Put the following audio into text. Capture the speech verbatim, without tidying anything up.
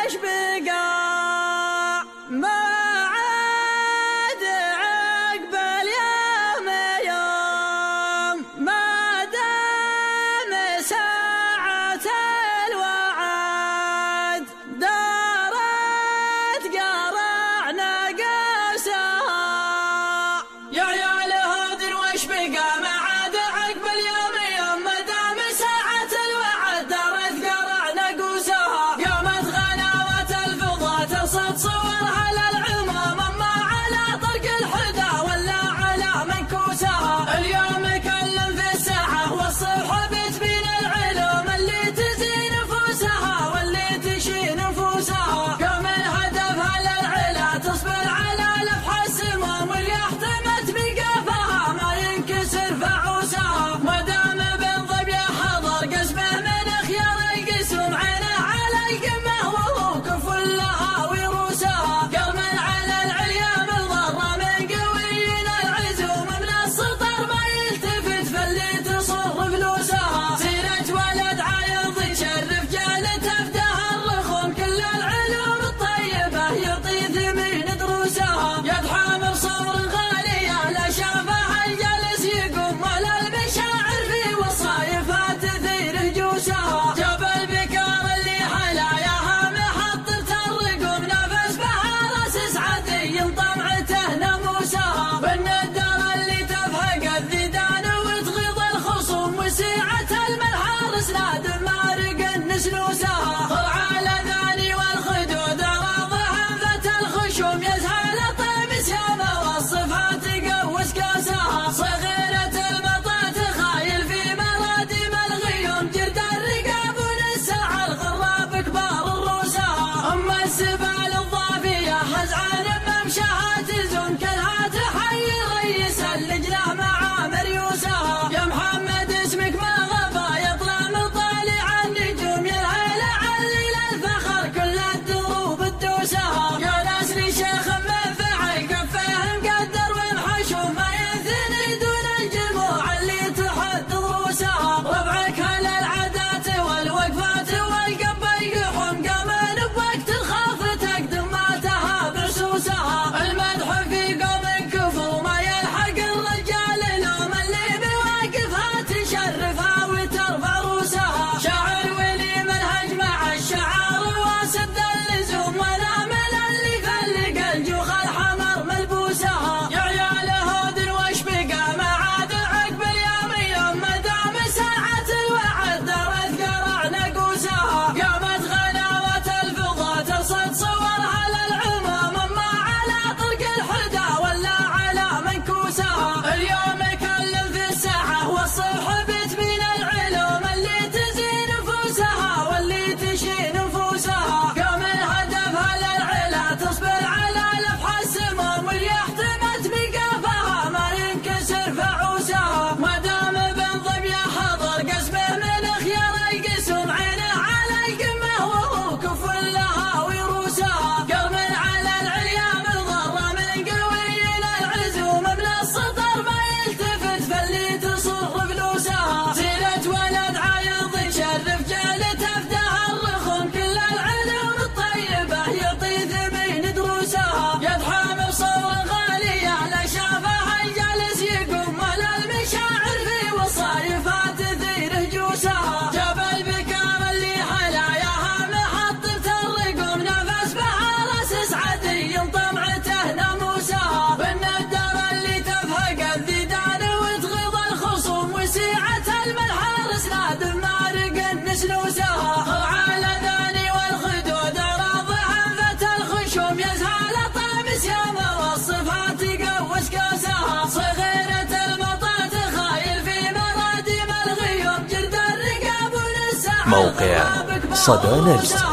وش بقى ما عاد عقب اليوم يوم ما دام ساعة الوعد دارت قرعنا قوسها يا عيال هذر وش بقى ما عاد عقب اليوم يوم ما دام ساعة الوعد دارت قرعنا قوسها قامت غناوة الفضاء ترصد صورها للعموم اما على طرق الحدى ولا على منكوسها اليوم كلم في الساحة والصبح بتبين العلوم اللي تزي نفوسها واللي تشي نفوسها قام هدفها للعلا تصبر على لفح السموم واللي احتمت بقفها ما ينكسر فعوسها ما دام بالضب يحضر قسمه من خيار القسم عينه على القمه وهو كفل لها وروسها قال من على العليا بالضره من قويين العزوم من السطر ما يلتفت فاللي تصر فلوسها سيرة ولد عايض تشرف جالته فدها الرخوم كل العلوم الطيبه يعطي ثمين دروسها يدحم بصبر غاليه لا شافها الجالس يقوم ولا المشاعر في وصايفها تثير هجوسها جاب البكار اللي حلاياها محطة الرقم نفس بها راس سعدي طمعته ناموسها بالندر اللي تفهق الذيدان وتغيظ الخصوم وسيعة الملحارس نادم مارق نسلوسها طلع الاذاني والخدود راضها انفت الخشوم يزهل طيب سيامه وصفها تقوس كاسها صغيرة المطاة خايل في مرادم الغيوم جرد الرقاب ونسع الغراب كبار الروسها اما السبال الضافية هزعان بممشاها تزوم كلها تحيي ريس اللجنة مع مريوسها يا محمد اسمك ما غفى يطلع من طالع النجوم يلهي لعلي للفخر كل الدروب الدوسها يا ناس لي شيخ من فعل كفيه مقدر ومحشوم ما ينثني دون الجموع اللي تحد دروسها ربعك هل العادات والوقفات والقب يحوم قامن بوقت الخوف تقدم ماتها برسوسها المدح في قوم كفر ما يلحق الرجال لوم اللي بواقفها تشرفها وترفع روسها شاعر ولي منهج مع الشعار واسد اللزوم ولا من اللي فلق الجوخ الحمر ملبوسها يا عيال هودن وش بقى ما عاد عقب اليوم يوم ما دام ساعة الوعد دارت قرعنا قوسها قامت غناوة الفضاء ترصد صورها للعموم اما على طرق الحدى ولا على منكوسها اليوم كلم في الساحة والصبح بتبين العلوم اللي تزي نفوسها واللي تشي نفوسها قام هدفها للعلا تصبر على لفح السموم واللي احتمت بقفها ما ينكسر فعوسها ما دام بالضب يحضر قسمه من خيار القسم عينه على القمه وهو كفل لها وروسها قال من على العليا بالضره من قويين العزوم من السطر ما يلتفت فاللي تصر فلوسها سيرة ولد عايض يشرف جالته فدها الرخوم كل العلوم الطيبه يعطي ثمين دروسها يدحم بصور غاليه لا شافها الجالس يقوم ولا المشاعر في وصايفها تثير هجوسها جاب البكار اللي حلاياها محطة الرقم نفس بها راس سعدي طمعته ناموسها بالندر اللي تفهق الذيدان وتغيظ الخصوم وسيعة الملحارس نادم مارق نسلوسها طلع الاذاني والخدود راضها انفت الخشوم يزهل طيب سيامه وصفها تقوس كاسها صغيرة المطاة خايل في مرادم الغيوم جرد الرقاب ونسع موقع الغراب كبار صدى نجد. الروسها